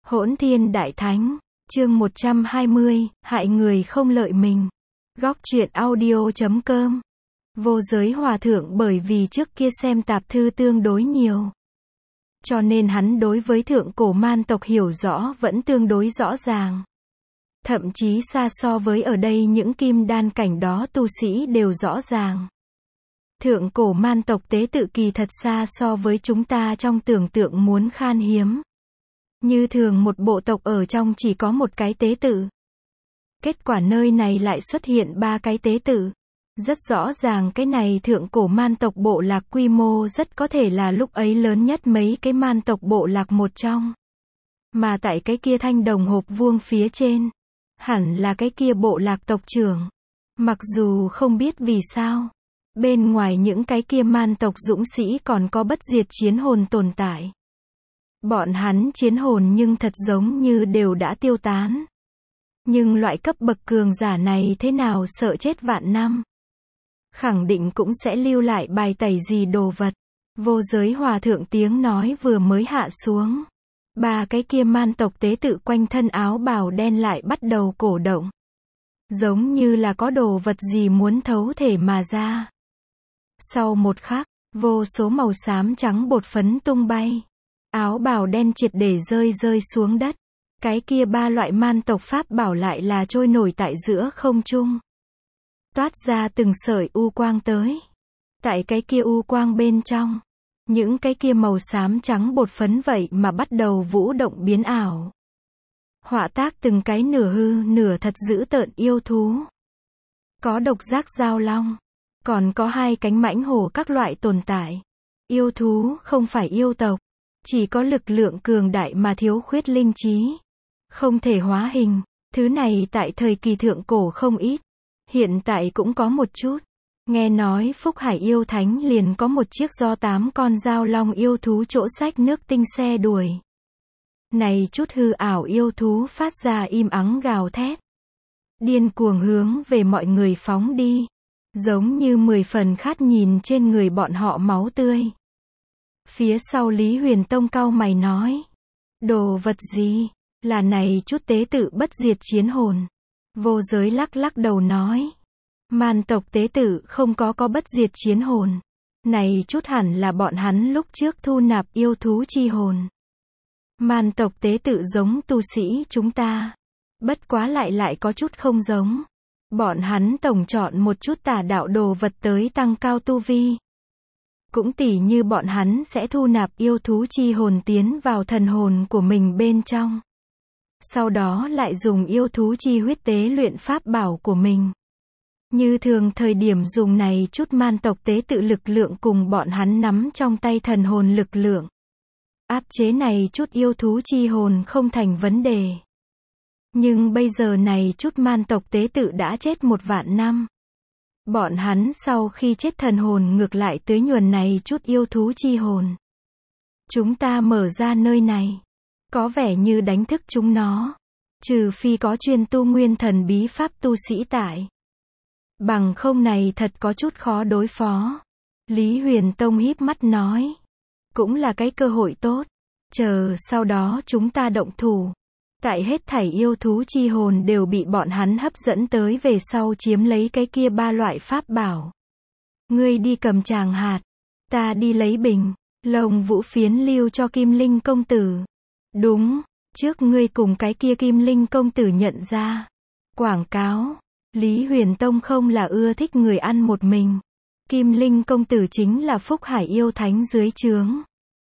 Hỗn Thiên Đại Thánh, chương 120, hại người không lợi mình. Góc truyện audio.com. Vô Giới Hòa Thượng bởi vì trước kia xem tạp thư tương đối nhiều, cho nên hắn đối với thượng cổ man tộc hiểu rõ vẫn tương đối rõ ràng. Thậm chí xa so với ở đây những kim đan cảnh đó tu sĩ đều rõ ràng. Thượng cổ man tộc tế tự kỳ thật xa so với chúng ta trong tưởng tượng muốn khan hiếm. Như thường một bộ tộc ở trong chỉ có một cái tế tự. Kết quả nơi này lại xuất hiện 3 cái tế tự. Rất rõ ràng cái này thượng cổ man tộc bộ lạc quy mô rất có thể là lúc ấy lớn nhất mấy cái man tộc bộ lạc một trong. Mà tại cái kia thanh đồng hộp vuông phía trên, hẳn là cái kia bộ lạc tộc trưởng. Mặc dù không biết vì sao, bên ngoài những cái kia man tộc dũng sĩ còn có bất diệt chiến hồn tồn tại. Bọn hắn chiến hồn nhưng thật giống như đều đã tiêu tán. Nhưng loại cấp bậc cường giả này thế nào sợ chết vạn năm. Khẳng định cũng sẽ lưu lại bài tẩy gì đồ vật. Vô Giới Hòa Thượng tiếng nói vừa mới hạ xuống. 3 cái kia man tộc tế tự quanh thân áo bào đen lại bắt đầu cổ động. Giống như là có đồ vật gì muốn thấu thể mà ra. Sau một khắc, vô số màu xám trắng bột phấn tung bay. Áo bào đen triệt để rơi xuống đất. Cái kia 3 loại man tộc pháp bảo lại là trôi nổi tại giữa không trung. Toát ra từng sợi u quang tới. Tại cái kia u quang bên trong, những cái kia màu xám trắng bột phấn vậy mà bắt đầu vũ động biến ảo. Họa tác từng cái nửa hư nửa thật dữ tợn yêu thú. Có độc giác giao long, còn có 2 cánh mãnh hổ các loại tồn tại. Yêu thú không phải yêu tộc, chỉ có lực lượng cường đại mà thiếu khuyết linh trí. Không thể hóa hình, thứ này tại thời kỳ thượng cổ không ít. Hiện tại cũng có một chút. Nghe nói Phúc Hải yêu thánh liền có một chiếc do 8 con giao long yêu thú chỗ xách nước tinh xe đuổi. Này chút hư ảo yêu thú phát ra im ắng gào thét. Điên cuồng hướng về mọi người phóng đi. Giống như 10 phần khát nhìn trên người bọn họ máu tươi. Phía sau Lý Huyền Tông cau mày nói. Đồ vật gì? Là này chút tế tự bất diệt chiến hồn. Vô Giới lắc đầu nói. Man tộc tế tự không có bất diệt chiến hồn. Này chút hẳn là bọn hắn lúc trước thu nạp yêu thú chi hồn. Man tộc tế tự giống tu sĩ chúng ta. Bất quá lại có chút không giống. Bọn hắn tổng chọn một chút tà đạo đồ vật tới tăng cao tu vi. Cũng tỉ như bọn hắn sẽ thu nạp yêu thú chi hồn tiến vào thần hồn của mình bên trong. Sau đó lại dùng yêu thú chi huyết tế luyện pháp bảo của mình. Như thường thời điểm dùng này chút man tộc tế tự lực lượng cùng bọn hắn nắm trong tay thần hồn lực lượng. Áp chế này chút yêu thú chi hồn không thành vấn đề. Nhưng bây giờ này chút man tộc tế tự đã chết 1 vạn năm. Bọn hắn sau khi chết thần hồn ngược lại tưới nhuần này chút yêu thú chi hồn. Chúng ta mở ra nơi này. Có vẻ như đánh thức chúng nó. Trừ phi có chuyên tu nguyên thần bí pháp tu sĩ tại. Bằng không này thật có chút khó đối phó. Lý Huyền Tông híp mắt nói. Cũng là cái cơ hội tốt. Chờ sau đó chúng ta động thủ. Tại hết thảy yêu thú chi hồn đều bị bọn hắn hấp dẫn tới về sau chiếm lấy cái kia 3 loại pháp bảo. Ngươi đi cầm tràng hạt. Ta đi lấy bình. Lồng vũ phiến lưu cho Kim Linh công tử. Đúng, trước ngươi cùng cái kia Kim Linh công tử nhận ra. Quảng cáo. Lý Huyền Tông không là ưa thích người ăn một mình. Kim Linh công tử chính là Phúc Hải yêu thánh dưới trướng.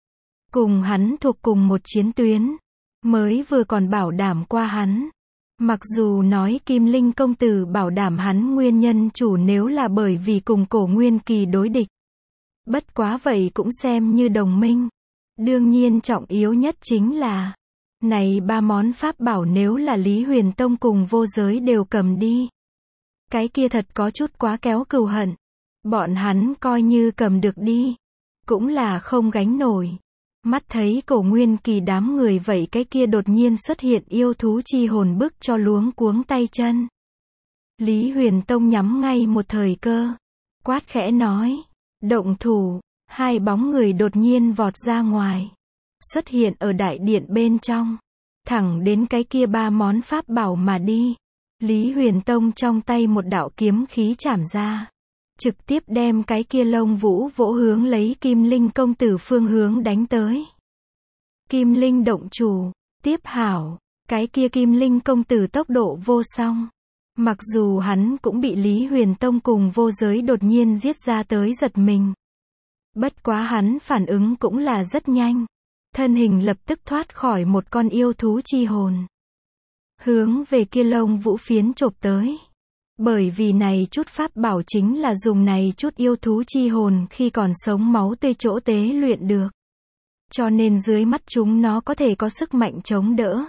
Cùng hắn thuộc cùng một chiến tuyến. Mới vừa còn bảo đảm qua hắn. Mặc dù nói Kim Linh công tử bảo đảm hắn nguyên nhân chủ nếu là bởi vì cùng cổ nguyên kỳ đối địch. Bất quá vậy cũng xem như đồng minh. Đương nhiên trọng yếu nhất chính là, này 3 món pháp bảo nếu là Lý Huyền Tông cùng Vô Giới đều cầm đi. Cái kia thật có chút quá kéo cừu hận. Bọn hắn coi như cầm được đi. Cũng là không gánh nổi. Mắt thấy cổ nguyên kỳ đám người vậy cái kia đột nhiên xuất hiện yêu thú chi hồn bức cho luống cuống tay chân. Lý Huyền Tông nhắm ngay một thời cơ. Quát khẽ nói. Động thủ. 2 bóng người đột nhiên vọt ra ngoài. Xuất hiện ở đại điện bên trong. thẳng đến cái kia 3 món pháp bảo mà đi. Lý Huyền Tông trong tay một đạo kiếm khí chảm ra, trực tiếp đem cái kia Lông Vũ vỗ hướng lấy Kim Linh công tử phương hướng đánh tới. Kim Linh động chủ, tiếp hảo, cái kia Kim Linh công tử tốc độ vô song. Mặc dù hắn cũng bị Lý Huyền Tông cùng vô giới đột nhiên giết ra tới giật mình. Bất quá hắn phản ứng cũng là rất nhanh. Thân hình lập tức thoát khỏi một con yêu thú chi hồn. Hướng về kia Lông Vũ phiến chộp tới. Bởi vì này chút pháp bảo chính là dùng này chút yêu thú chi hồn khi còn sống máu tươi chỗ tế luyện được. Cho nên dưới mắt chúng nó có thể có sức mạnh chống đỡ.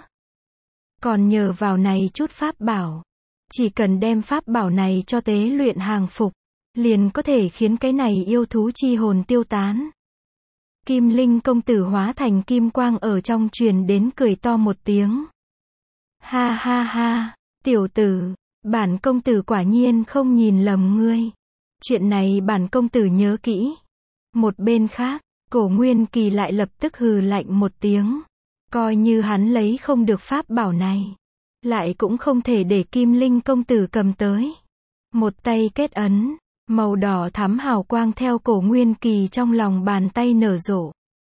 Còn nhờ vào này chút pháp bảo. Chỉ cần đem pháp bảo này cho tế luyện hàng phục, liền có thể khiến cái này yêu thú chi hồn tiêu tán. Kim Linh công tử hóa thành kim quang ở trong truyền đến cười to một tiếng. Ha ha ha, tiểu tử, bản công tử quả nhiên không nhìn lầm ngươi. Chuyện này bản công tử nhớ kỹ. Một bên khác, Cổ Nguyên Kỳ lại lập tức hừ lạnh một tiếng. Coi như hắn lấy không được pháp bảo này, lại cũng không thể để Kim Linh công tử cầm tới. Một tay kết ấn, màu đỏ thắm hào quang theo Cổ Nguyên Kỳ trong lòng bàn tay nở rộ.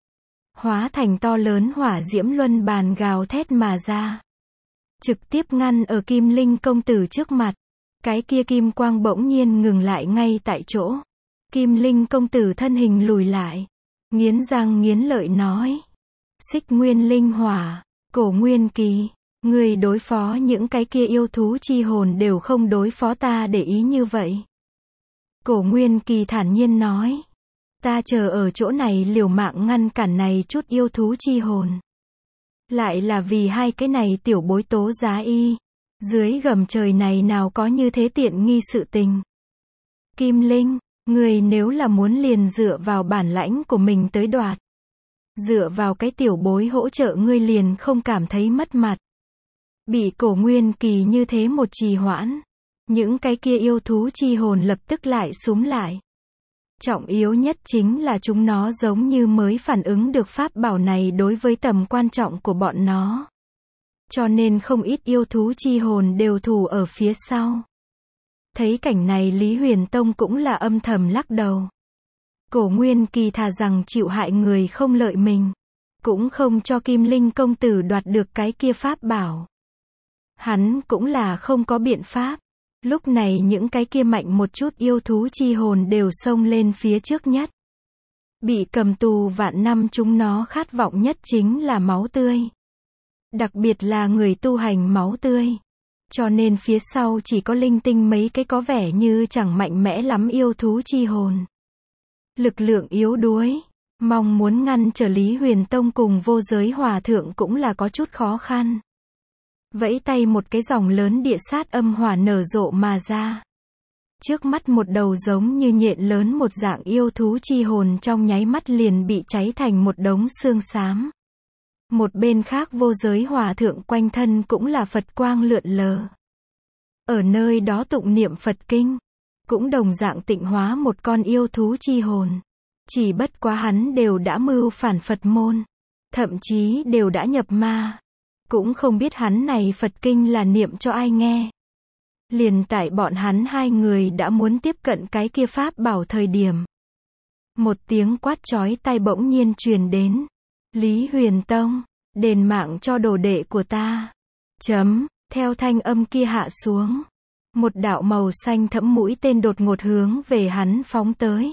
Hóa thành to lớn hỏa diễm luân bàn gào thét mà ra. Trực tiếp ngăn ở Kim Linh công tử trước mặt. Cái kia kim quang bỗng nhiên ngừng lại ngay tại chỗ. Kim Linh công tử thân hình lùi lại. Nghiến răng nghiến lợi nói. Xích Nguyên Linh Hỏa, Cổ Nguyên Kỳ, người đối phó những cái kia yêu thú chi hồn đều không đối phó ta để ý như vậy. Cổ Nguyên Kỳ thản nhiên nói. Ta chờ ở chỗ này liều mạng ngăn cản này chút yêu thú chi hồn. Lại là vì hai cái này tiểu bối tố giá y. Dưới gầm trời này nào có như thế tiện nghi sự tình. Kim Linh, người nếu là muốn liền dựa vào bản lãnh của mình tới đoạt. Dựa vào cái tiểu bối hỗ trợ ngươi liền không cảm thấy mất mặt. Bị Cổ Nguyên Kỳ như thế một trì hoãn. Những cái kia yêu thú chi hồn lập tức lại xúm lại. Trọng yếu nhất chính là chúng nó giống như mới phản ứng được pháp bảo này đối với tầm quan trọng của bọn nó. Cho nên không ít yêu thú chi hồn đều thủ ở phía sau. Thấy cảnh này Lý Huyền Tông cũng là âm thầm lắc đầu. Cổ Nguyên Kỳ thà rằng chịu hại người không lợi mình, cũng không cho Kim Linh công tử đoạt được cái kia pháp bảo. Hắn cũng là không có biện pháp. Lúc này những cái kia mạnh một chút yêu thú chi hồn đều xông lên phía trước nhất. Bị cầm tù vạn năm chúng nó khát vọng nhất chính là máu tươi. Đặc biệt là người tu hành máu tươi. Cho nên phía sau chỉ có linh tinh mấy cái có vẻ như chẳng mạnh mẽ lắm yêu thú chi hồn. Lực lượng yếu đuối. Mong muốn ngăn trở Lý Huyền Tông cùng vô giới hòa thượng cũng là có chút khó khăn. Vẫy tay một cái dòng lớn địa sát âm hỏa nở rộ mà ra. Trước mắt một đầu giống như nhện lớn một dạng yêu thú chi hồn trong nháy mắt liền bị cháy thành một đống xương xám. Một bên khác vô giới hòa thượng quanh thân cũng là Phật quang lượn lờ. Ở nơi đó tụng niệm Phật kinh, cũng đồng dạng tịnh hóa một con yêu thú chi hồn. Chỉ bất quá hắn đều đã mưu phản Phật môn, thậm chí đều đã nhập ma. Cũng không biết hắn này Phật kinh là niệm cho ai nghe. Liền tại bọn hắn hai người đã muốn tiếp cận cái kia pháp bảo thời điểm. Một tiếng quát chói tai bỗng nhiên truyền đến. Lý Huyền Tông, đền mạng cho đồ đệ của ta. Theo thanh âm kia hạ xuống. Một đạo màu xanh thẫm mũi tên đột ngột hướng về hắn phóng tới.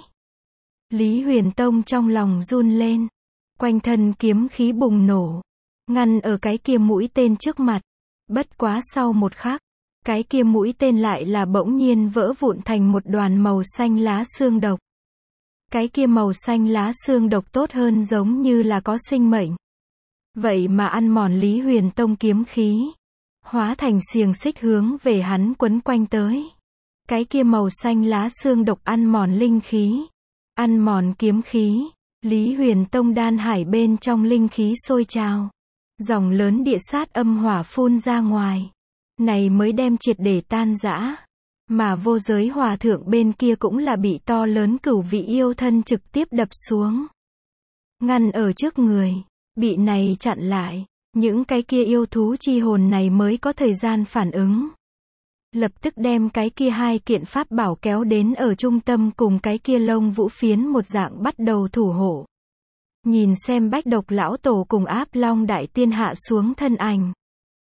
Lý Huyền Tông trong lòng run lên. Quanh thân kiếm khí bùng nổ. Ngăn ở cái kia mũi tên trước mặt. Bất quá sau một khắc, cái kia mũi tên lại là bỗng nhiên vỡ vụn thành một đoàn màu xanh lá xương độc. Cái kia màu xanh lá xương độc tốt hơn giống như là có sinh mệnh. Vậy mà ăn mòn Lý Huyền Tông kiếm khí. Hóa thành xiềng xích hướng về hắn quấn quanh tới. Cái kia màu xanh lá xương độc ăn mòn linh khí. Ăn mòn kiếm khí. Lý Huyền Tông đan hải bên trong linh khí sôi trào. Dòng lớn địa sát âm hỏa phun ra ngoài. Này mới đem triệt để tan rã. Mà vô giới hòa thượng bên kia cũng là bị to lớn cửu vị yêu thân trực tiếp đập xuống. Ngăn ở trước người. Bị này chặn lại. Những cái kia yêu thú chi hồn này mới có thời gian phản ứng. Lập tức đem cái kia hai kiện pháp bảo kéo đến ở trung tâm cùng cái kia lông vũ phiến một dạng bắt đầu thủ hộ. Nhìn xem Bách Độc lão tổ cùng Áp Long đại tiên hạ xuống thân ảnh.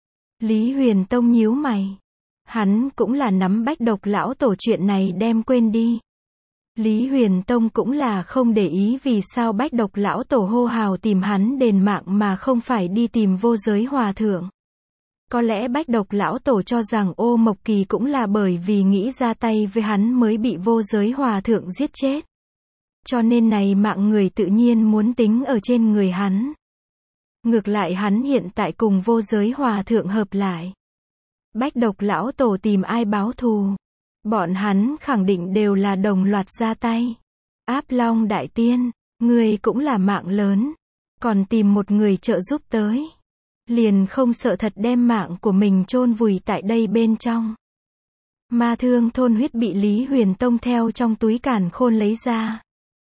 Lý Huyền Tông nhíu mày. Hắn cũng là nắm Bách Độc lão tổ chuyện này đem quên đi. Lý Huyền Tông cũng là không để ý vì sao Bách Độc lão tổ hô hào tìm hắn đền mạng mà không phải đi tìm Vô Giới Hòa Thượng. Có lẽ Bách Độc lão tổ cho rằng Ô Mộc Kỳ cũng là bởi vì nghĩ ra tay với hắn mới bị Vô Giới Hòa Thượng giết chết. Cho nên này mạng người tự nhiên muốn tính ở trên người hắn. Ngược lại hắn hiện tại cùng Vô Giới Hòa Thượng hợp lại. Bách Độc lão tổ tìm ai báo thù? Bọn hắn khẳng định đều là đồng loạt ra tay. Áp Long đại tiên, ngươi cũng là mạng lớn. Còn tìm một người trợ giúp tới. Liền không sợ thật đem mạng của mình chôn vùi tại đây bên trong. Ma thương thôn huyết bị Lý Huyền Tông theo trong túi càn khôn lấy ra.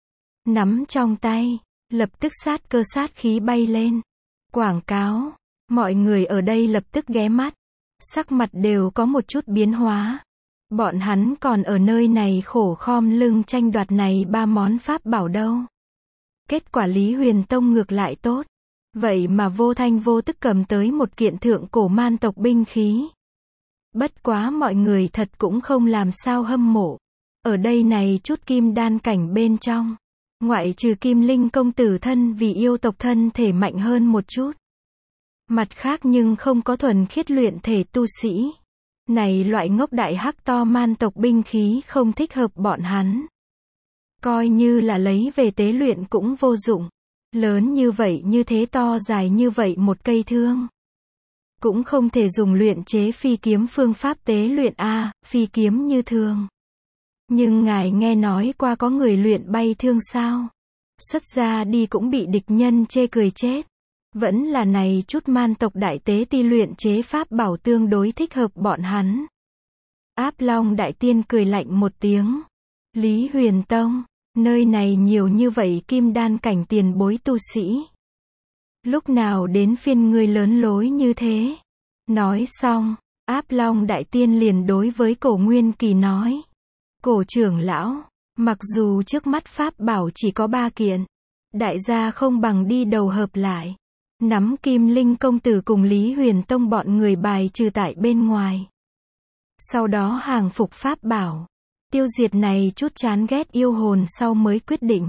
Nắm trong tay, lập tức sát cơ sát khí bay lên. Quảng cáo, mọi người ở đây lập tức ghé mắt. Sắc mặt đều có một chút biến hóa. Bọn hắn còn ở nơi này khổ khom lưng tranh đoạt này ba món pháp bảo đâu. Kết quả Lý Huyền Tông ngược lại tốt. Vậy mà vô thanh vô tức cầm tới một kiện thượng cổ man tộc binh khí. Bất quá mọi người thật cũng không làm sao hâm mộ. Ở đây này chút kim đan cảnh bên trong. Ngoại trừ Kim Linh công tử thân vì yêu tộc thân thể mạnh hơn một chút. Mặt khác nhưng không có thuần khiết luyện thể tu sĩ. Này loại ngốc đại hắc to man tộc binh khí không thích hợp bọn hắn. Coi như là lấy về tế luyện cũng vô dụng. Lớn như vậy như thế to dài như vậy một cây thương. Cũng không thể dùng luyện chế phi kiếm phương pháp tế luyện phi kiếm như thường. Nhưng ngài nghe nói qua có người luyện bay thương sao? Xuất ra đi cũng bị địch nhân chê cười chết. Vẫn là này chút man tộc đại tế ti luyện chế pháp bảo tương đối thích hợp bọn hắn. Áp Long đại tiên cười lạnh một tiếng. Lý Huyền Tông, nơi này nhiều như vậy kim đan cảnh tiền bối tu sĩ. Lúc nào đến phiên ngươi lớn lối như thế? Nói xong, Áp Long đại tiên liền đối với Cổ Nguyên Kỳ nói. Cổ trưởng lão, mặc dù trước mắt pháp bảo chỉ có 3 kiện. Đại gia không bằng đi đầu hợp lại. Nắm Kim Linh công tử cùng Lý Huyền Tông bọn người bài trừ tại bên ngoài. Sau đó hàng phục pháp bảo. Tiêu diệt này chút chán ghét yêu hồn sau mới quyết định.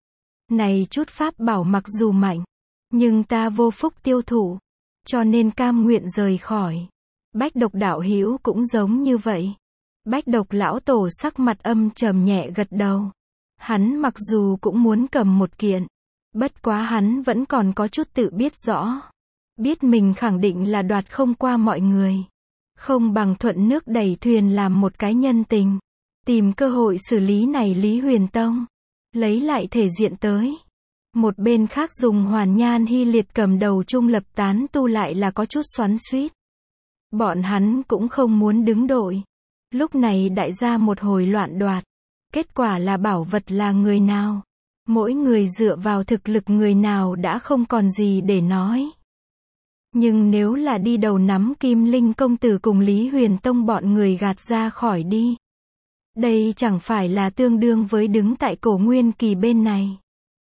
Này chút pháp bảo mặc dù mạnh. Nhưng ta vô phúc tiêu thụ. Cho nên cam nguyện rời khỏi. Bách Độc đạo hữu cũng giống như vậy. Bách Độc lão tổ sắc mặt âm trầm nhẹ gật đầu. Hắn mặc dù cũng muốn cầm một kiện. Bất quá hắn vẫn còn có chút tự biết rõ. Biết mình khẳng định là đoạt không qua mọi người. Không bằng thuận nước đẩy thuyền làm một cái nhân tình. Tìm cơ hội xử lý này Lý Huyền Tông. Lấy lại thể diện tới. Một bên khác dùng Hoàn Nhan Hy Liệt cầm đầu trung lập tán tu lại là có chút xoắn xuýt. Bọn hắn cũng không muốn đứng đội. Lúc này đại gia một hồi loạn đoạt. Kết quả là bảo vật là người nào. Mỗi người dựa vào thực lực người nào đã không còn gì để nói. Nhưng nếu là đi đầu nắm Kim Linh công tử cùng Lý Huyền Tông bọn người gạt ra khỏi đi. Đây chẳng phải là tương đương với đứng tại Cổ Nguyên Kỳ bên này.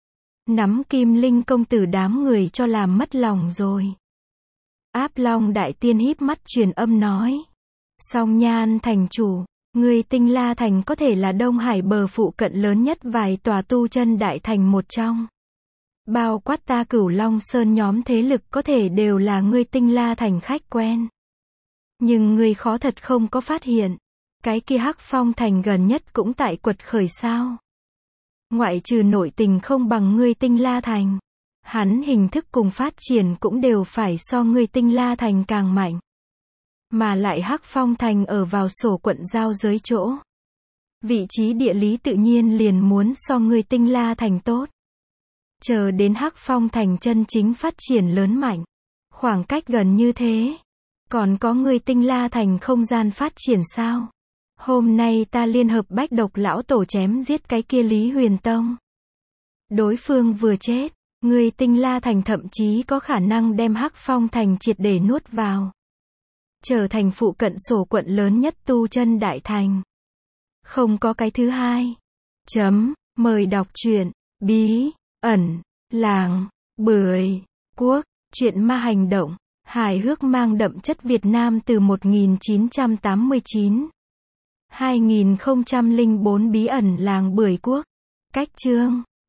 Nắm Kim Linh công tử đám người cho làm mất lòng rồi. Áp Long đại tiên híp mắt truyền âm nói. Song Nhan thành chủ, người Tinh La Thành có thể là Đông Hải bờ phụ cận lớn nhất vài tòa tu chân đại thành một trong. Bao quát ta Cửu Long Sơn nhóm thế lực có thể đều là ngươi Tinh La Thành khách quen. Nhưng ngươi khó thật không có phát hiện. Cái kia Hắc Phong Thành gần nhất cũng tại quật khởi sao. Ngoại trừ nội tình không bằng ngươi Tinh La Thành. Hắn hình thức cùng phát triển cũng đều phải so ngươi Tinh La Thành càng mạnh. Mà lại Hắc Phong Thành ở vào sổ quận giao giới chỗ. Vị trí địa lý tự nhiên liền muốn so ngươi Tinh La Thành tốt. Chờ đến Hắc Phong Thành chân chính phát triển lớn mạnh. Khoảng cách gần như thế. Còn có ngươi Tinh La Thành không gian phát triển sao? Hôm nay ta liên hợp Bách Độc lão tổ chém giết cái kia Lý Huyền Tông. Đối phương vừa chết. Người Tinh La Thành thậm chí có khả năng đem Hắc Phong Thành triệt để nuốt vào. Trở thành phụ cận sổ quận lớn nhất tu chân đại thành. Không có cái thứ hai. Mời đọc truyện Bí ẩn làng Bưởi Quốc, truyện ma hành động, hài hước mang đậm chất Việt Nam từ 1989. 2004 Bí ẩn làng Bưởi Quốc. Cách chương